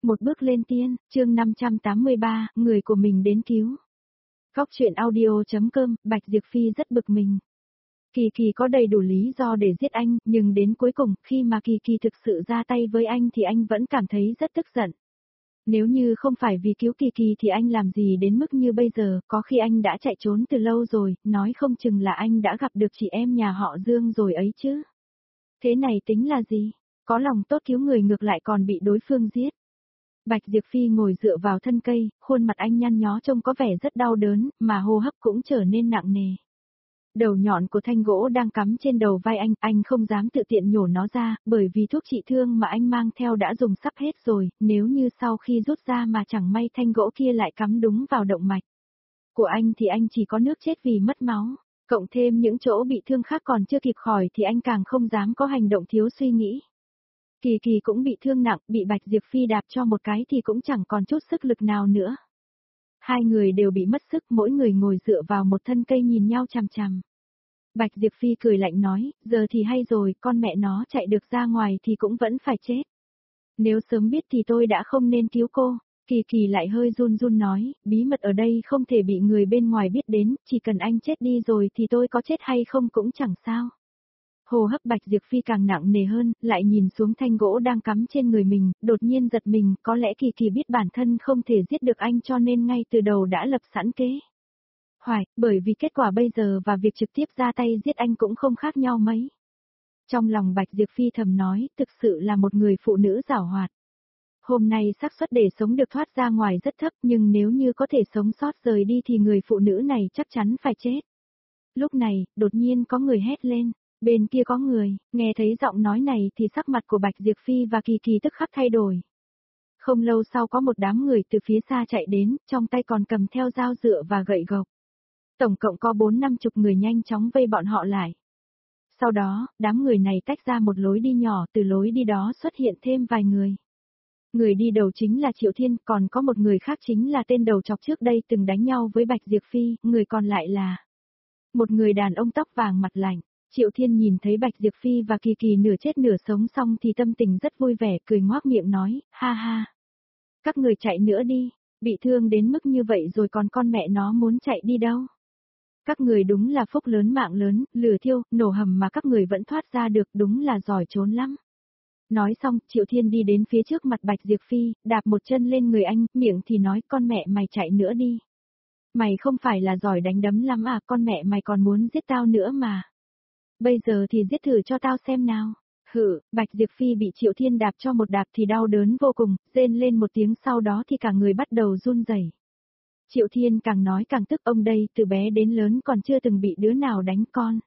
Một bước lên tiên, chương 583, người của mình đến cứu. Góc truyện audio.com, Bạch Diệp Phi rất bực mình. Kỳ Kỳ có đầy đủ lý do để giết anh, nhưng đến cuối cùng, khi mà Kỳ Kỳ thực sự ra tay với anh thì anh vẫn cảm thấy rất tức giận. Nếu như không phải vì cứu Kỳ Kỳ thì anh làm gì đến mức như bây giờ, có khi anh đã chạy trốn từ lâu rồi, nói không chừng là anh đã gặp được chị em nhà họ Dương rồi ấy chứ. Thế này tính là gì? Có lòng tốt cứu người ngược lại còn bị đối phương giết. Bạch Diệp Phi ngồi dựa vào thân cây, khuôn mặt anh nhăn nhó trông có vẻ rất đau đớn, mà hô hấp cũng trở nên nặng nề. Đầu nhọn của thanh gỗ đang cắm trên đầu vai anh không dám tự tiện nhổ nó ra, bởi vì thuốc trị thương mà anh mang theo đã dùng sắp hết rồi, nếu như sau khi rút ra mà chẳng may thanh gỗ kia lại cắm đúng vào động mạch của anh thì anh chỉ có nước chết vì mất máu, cộng thêm những chỗ bị thương khác còn chưa kịp khỏi thì anh càng không dám có hành động thiếu suy nghĩ. Kỳ Kỳ cũng bị thương nặng, bị Bạch Diệp Phi đạp cho một cái thì cũng chẳng còn chút sức lực nào nữa. Hai người đều bị mất sức, mỗi người ngồi dựa vào một thân cây nhìn nhau chằm chằm. Bạch Diệp Phi cười lạnh nói, giờ thì hay rồi, con mẹ nó chạy được ra ngoài thì cũng vẫn phải chết. Nếu sớm biết thì tôi đã không nên cứu cô. Kỳ Kỳ lại hơi run run nói, bí mật ở đây không thể bị người bên ngoài biết đến, chỉ cần anh chết đi rồi thì tôi có chết hay không cũng chẳng sao. Hô hấp Bạch Diệp Phi càng nặng nề hơn, lại nhìn xuống thanh gỗ đang cắm trên người mình, đột nhiên giật mình, có lẽ Kỳ Kỳ biết bản thân không thể giết được anh cho nên ngay từ đầu đã lập sẵn kế hoạch, bởi vì kết quả bây giờ và việc trực tiếp ra tay giết anh cũng không khác nhau mấy. Trong lòng Bạch Diệp Phi thầm nói, thực sự là một người phụ nữ giảo hoạt. Hôm nay xác suất để sống được thoát ra ngoài rất thấp, nhưng nếu như có thể sống sót rời đi thì người phụ nữ này chắc chắn phải chết. Lúc này, đột nhiên có người hét lên. Bên kia có người, nghe thấy giọng nói này thì sắc mặt của Bạch Diệp Phi và Kỳ Kỳ tức khắc thay đổi. Không lâu sau có một đám người từ phía xa chạy đến, trong tay còn cầm theo dao dựa và gậy gộc. Tổng cộng có 4-50 người nhanh chóng vây bọn họ lại. Sau đó, đám người này tách ra một lối đi nhỏ, từ lối đi đó xuất hiện thêm vài người. Người đi đầu chính là Triệu Thiên, còn có một người khác chính là tên đầu chọc trước đây từng đánh nhau với Bạch Diệp Phi, người còn lại là một người đàn ông tóc vàng mặt lạnh. Triệu Thiên nhìn thấy Bạch Diệp Phi và Kỳ Kỳ nửa chết nửa sống xong thì tâm tình rất vui vẻ, cười ngoác miệng nói, ha ha. Các người chạy nữa đi, bị thương đến mức như vậy rồi còn con mẹ nó muốn chạy đi đâu. Các người đúng là phúc lớn mạng lớn, lửa thiêu, nổ hầm mà các người vẫn thoát ra được, đúng là giỏi trốn lắm. Nói xong, Triệu Thiên đi đến phía trước mặt Bạch Diệp Phi, đạp một chân lên người anh, miệng thì nói, con mẹ mày chạy nữa đi. Mày không phải là giỏi đánh đấm lắm à, con mẹ mày còn muốn giết tao nữa mà. Bây giờ thì giết thử cho tao xem nào. Hử, Bạch Diệp Phi bị Triệu Thiên đạp cho một đạp thì đau đớn vô cùng, rên lên một tiếng sau đó thì cả người bắt đầu run rẩy. Triệu Thiên càng nói càng tức, ông đây từ bé đến lớn còn chưa từng bị đứa nào đánh con.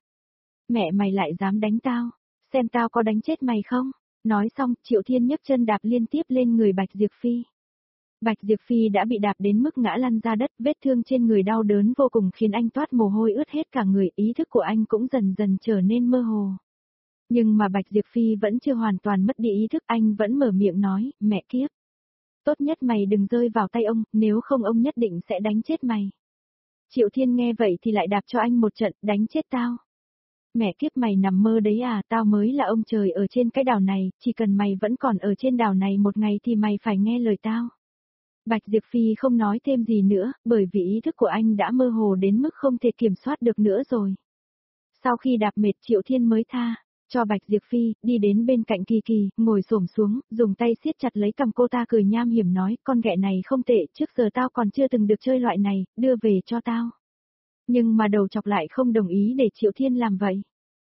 Mẹ mày lại dám đánh tao, xem tao có đánh chết mày không? Nói xong, Triệu Thiên nhấc chân đạp liên tiếp lên người Bạch Diệp Phi. Bạch Diệp Phi đã bị đạp đến mức ngã lăn ra đất, vết thương trên người đau đớn vô cùng khiến anh toát mồ hôi ướt hết cả người, ý thức của anh cũng dần dần trở nên mơ hồ. Nhưng mà Bạch Diệp Phi vẫn chưa hoàn toàn mất đi ý thức, anh vẫn mở miệng nói, mẹ kiếp. Tốt nhất mày đừng rơi vào tay ông, nếu không ông nhất định sẽ đánh chết mày. Triệu Thiên nghe vậy thì lại đạp cho anh một trận, đánh chết tao. Mẹ kiếp mày nằm mơ đấy à, tao mới là ông trời ở trên cái đảo này, chỉ cần mày vẫn còn ở trên đảo này một ngày thì mày phải nghe lời tao. Bạch Diệp Phi không nói thêm gì nữa, bởi vì ý thức của anh đã mơ hồ đến mức không thể kiểm soát được nữa rồi. Sau khi đạp mệt Triệu Thiên mới tha cho Bạch Diệp Phi, đi đến bên cạnh Kỳ Kỳ, ngồi xổm xuống, dùng tay siết chặt lấy cằm cô ta, cười nham hiểm nói, con ghẹ này không tệ, trước giờ tao còn chưa từng được chơi loại này, đưa về cho tao. Nhưng mà đầu chọc lại không đồng ý để Triệu Thiên làm vậy.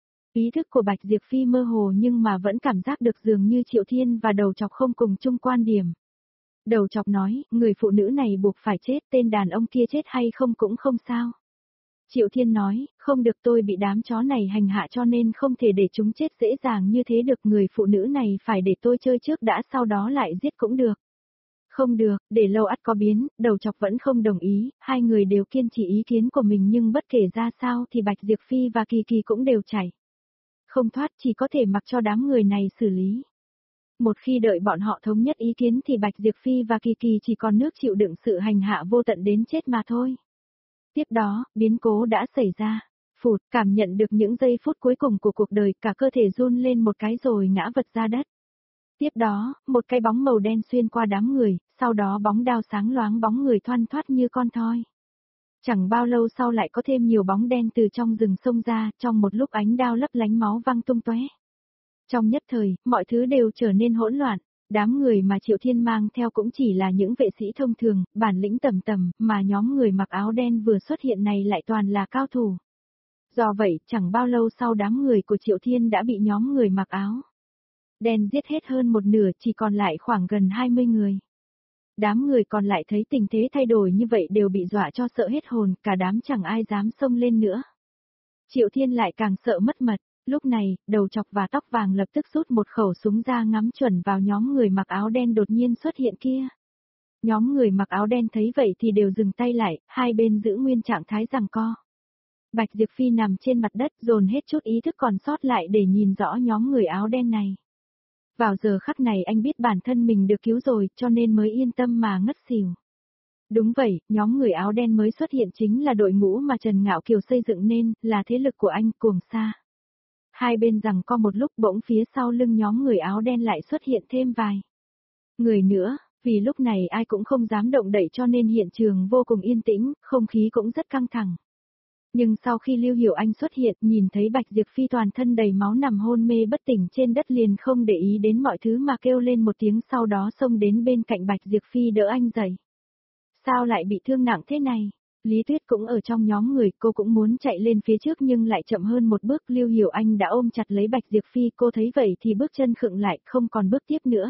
Ý thức của Bạch Diệp Phi mơ hồ nhưng mà vẫn cảm giác được dường như Triệu Thiên và đầu chọc không cùng chung quan điểm. Đầu chọc nói, người phụ nữ này buộc phải chết, tên đàn ông kia chết hay không cũng không sao. Triệu Thiên nói, không được, tôi bị đám chó này hành hạ cho nên không thể để chúng chết dễ dàng như thế được, người phụ nữ này phải để tôi chơi trước đã sau đó lại giết cũng được. Không được, để lâu ắt có biến, đầu chọc vẫn không đồng ý, hai người đều kiên trì ý kiến của mình nhưng bất kể ra sao thì Bạch Diệp Phi và Kỳ Kỳ cũng đều chạy. Không thoát, chỉ có thể mặc cho đám người này xử lý. Một khi đợi bọn họ thống nhất ý kiến thì Bạch Diệp Phi và Kỳ Kỳ chỉ còn nước chịu đựng sự hành hạ vô tận đến chết mà thôi. Tiếp đó, biến cố đã xảy ra. Phụt, cảm nhận được những giây phút cuối cùng của cuộc đời, cả cơ thể run lên một cái rồi ngã vật ra đất. Tiếp đó, một cái bóng màu đen xuyên qua đám người, sau đó bóng đao sáng loáng bóng người thoăn thoắt như con thoi. Chẳng bao lâu sau lại có thêm nhiều bóng đen từ trong rừng xông ra, trong một lúc ánh đao lấp lánh máu văng tung tóe. Trong nhất thời, mọi thứ đều trở nên hỗn loạn. Đám người mà Triệu Thiên mang theo cũng chỉ là những vệ sĩ thông thường, bản lĩnh tầm tầm, mà nhóm người mặc áo đen vừa xuất hiện này lại toàn là cao thủ. Do vậy, chẳng bao lâu sau đám người của Triệu Thiên đã bị nhóm người mặc áo đen giết hết hơn một nửa, chỉ còn lại khoảng gần 20 người. Đám người còn lại thấy tình thế thay đổi như vậy đều bị dọa cho sợ hết hồn, cả đám chẳng ai dám xông lên nữa. Triệu Thiên lại càng sợ mất mật, lúc này, đầu chọc và tóc vàng lập tức rút một khẩu súng ra ngắm chuẩn vào nhóm người mặc áo đen đột nhiên xuất hiện kia. Nhóm người mặc áo đen thấy vậy thì đều dừng tay lại, hai bên giữ nguyên trạng thái giằng co. Bạch Diệp Phi nằm trên mặt đất dồn hết chút ý thức còn sót lại để nhìn rõ nhóm người áo đen này. Vào giờ khắc này anh biết bản thân mình được cứu rồi cho nên mới yên tâm mà ngất xỉu. Đúng vậy, nhóm người áo đen mới xuất hiện chính là đội ngũ mà Trần Ngạo Kiều xây dựng nên, là thế lực của anh Cuồng Sa. Hai bên giằng co một lúc bỗng phía sau lưng nhóm người áo đen lại xuất hiện thêm vài người nữa, vì lúc này ai cũng không dám động đậy cho nên hiện trường vô cùng yên tĩnh, không khí cũng rất căng thẳng. Nhưng sau khi Lưu Hiểu Anh xuất hiện, nhìn thấy Bạch Diệp Phi toàn thân đầy máu nằm hôn mê bất tỉnh trên đất liền không để ý đến mọi thứ mà kêu lên một tiếng sau đó xông đến bên cạnh Bạch Diệp Phi đỡ anh dậy. Sao lại bị thương nặng thế này? Lý Tuyết cũng ở trong nhóm người, cô cũng muốn chạy lên phía trước nhưng lại chậm hơn một bước. Lưu Hiểu Anh đã ôm chặt lấy Bạch Diệp Phi, cô thấy vậy thì bước chân khựng lại, không còn bước tiếp nữa.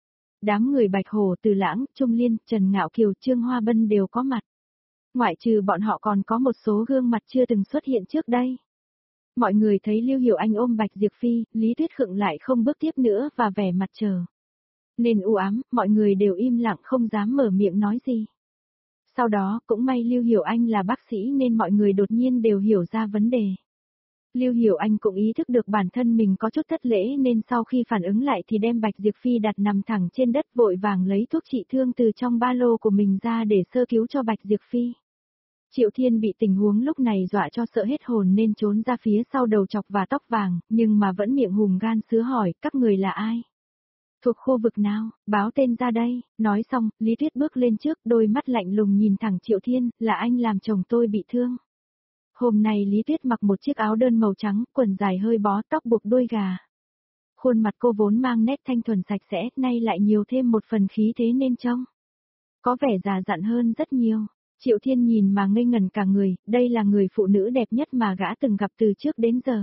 Đám người Bạch Hồ, Từ Lãng, Trung Liên, Trần Ngạo Kiều, Trương Hoa Bân đều có mặt. Ngoại trừ bọn họ còn có một số gương mặt chưa từng xuất hiện trước đây. Mọi người thấy Lưu Hiểu Anh ôm Bạch Diệp Phi, Lý Tuyết khựng lại không bước tiếp nữa và vẻ mặt chờ nên u ám, mọi người đều im lặng không dám mở miệng nói gì. Sau đó, cũng may Lưu Hiểu Anh là bác sĩ nên mọi người đột nhiên đều hiểu ra vấn đề. Lưu Hiểu Anh cũng ý thức được bản thân mình có chút thất lễ nên sau khi phản ứng lại thì đem Bạch Diệp Phi đặt nằm thẳng trên đất vội vàng lấy thuốc trị thương từ trong ba lô của mình ra để sơ cứu cho Bạch Diệp Phi. Triệu Thiên bị tình huống lúc này dọa cho sợ hết hồn nên trốn ra phía sau đầu chọc và tóc vàng, nhưng mà vẫn miệng hùm gan sứa hỏi, các người là ai? Thuộc khu vực nào, báo tên ra đây, nói xong, Lý Tuyết bước lên trước, đôi mắt lạnh lùng nhìn thẳng Triệu Thiên, là anh làm chồng tôi bị thương. Hôm nay Lý Tuyết mặc một chiếc áo đơn màu trắng, quần dài hơi bó, tóc buộc đuôi gà. Khuôn mặt cô vốn mang nét thanh thuần sạch sẽ, nay lại nhiều thêm một phần khí thế nên trông có vẻ già dặn hơn rất nhiều. Triệu Thiên nhìn mà ngây ngẩn cả người, đây là người phụ nữ đẹp nhất mà gã từng gặp từ trước đến giờ.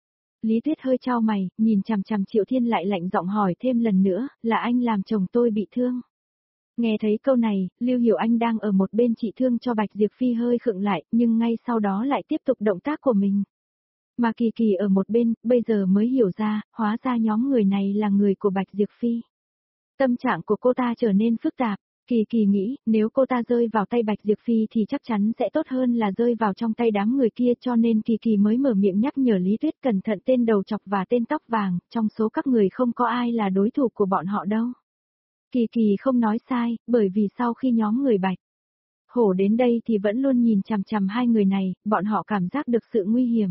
Lý Tuyết hơi chau mày, nhìn chằm chằm Triệu Thiên lại lạnh giọng hỏi thêm lần nữa, là anh làm chồng tôi bị thương. Nghe thấy câu này, Lưu Hiểu Anh đang ở một bên trị thương cho Bạch Diệp Phi hơi khựng lại, nhưng ngay sau đó lại tiếp tục động tác của mình. Mà Kỳ Kỳ ở một bên, bây giờ mới hiểu ra, hóa ra nhóm người này là người của Bạch Diệp Phi. Tâm trạng của cô ta trở nên phức tạp. Kỳ Kỳ nghĩ, nếu cô ta rơi vào tay Bạch Diệp Phi thì chắc chắn sẽ tốt hơn là rơi vào trong tay đám người kia cho nên Kỳ Kỳ mới mở miệng nhắc nhở Lý Tuyết cẩn thận tên đầu chọc và tên tóc vàng, trong số các người không có ai là đối thủ của bọn họ đâu. Kỳ Kỳ không nói sai, bởi vì sau khi nhóm người Bạch Hổ đến đây thì vẫn luôn nhìn chằm chằm hai người này, bọn họ cảm giác được sự nguy hiểm.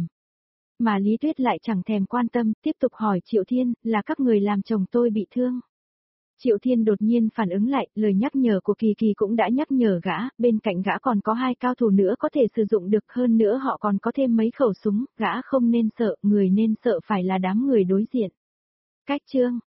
Mà Lý Tuyết lại chẳng thèm quan tâm, tiếp tục hỏi Triệu Thiên, là các người làm chồng tôi bị thương. Triệu Thiên đột nhiên phản ứng lại, lời nhắc nhở của Kỳ Kỳ cũng đã nhắc nhở gã, bên cạnh gã còn có hai cao thủ nữa có thể sử dụng được hơn nữa họ còn có thêm mấy khẩu súng, gã không nên sợ, người nên sợ phải là đám người đối diện. Cách chương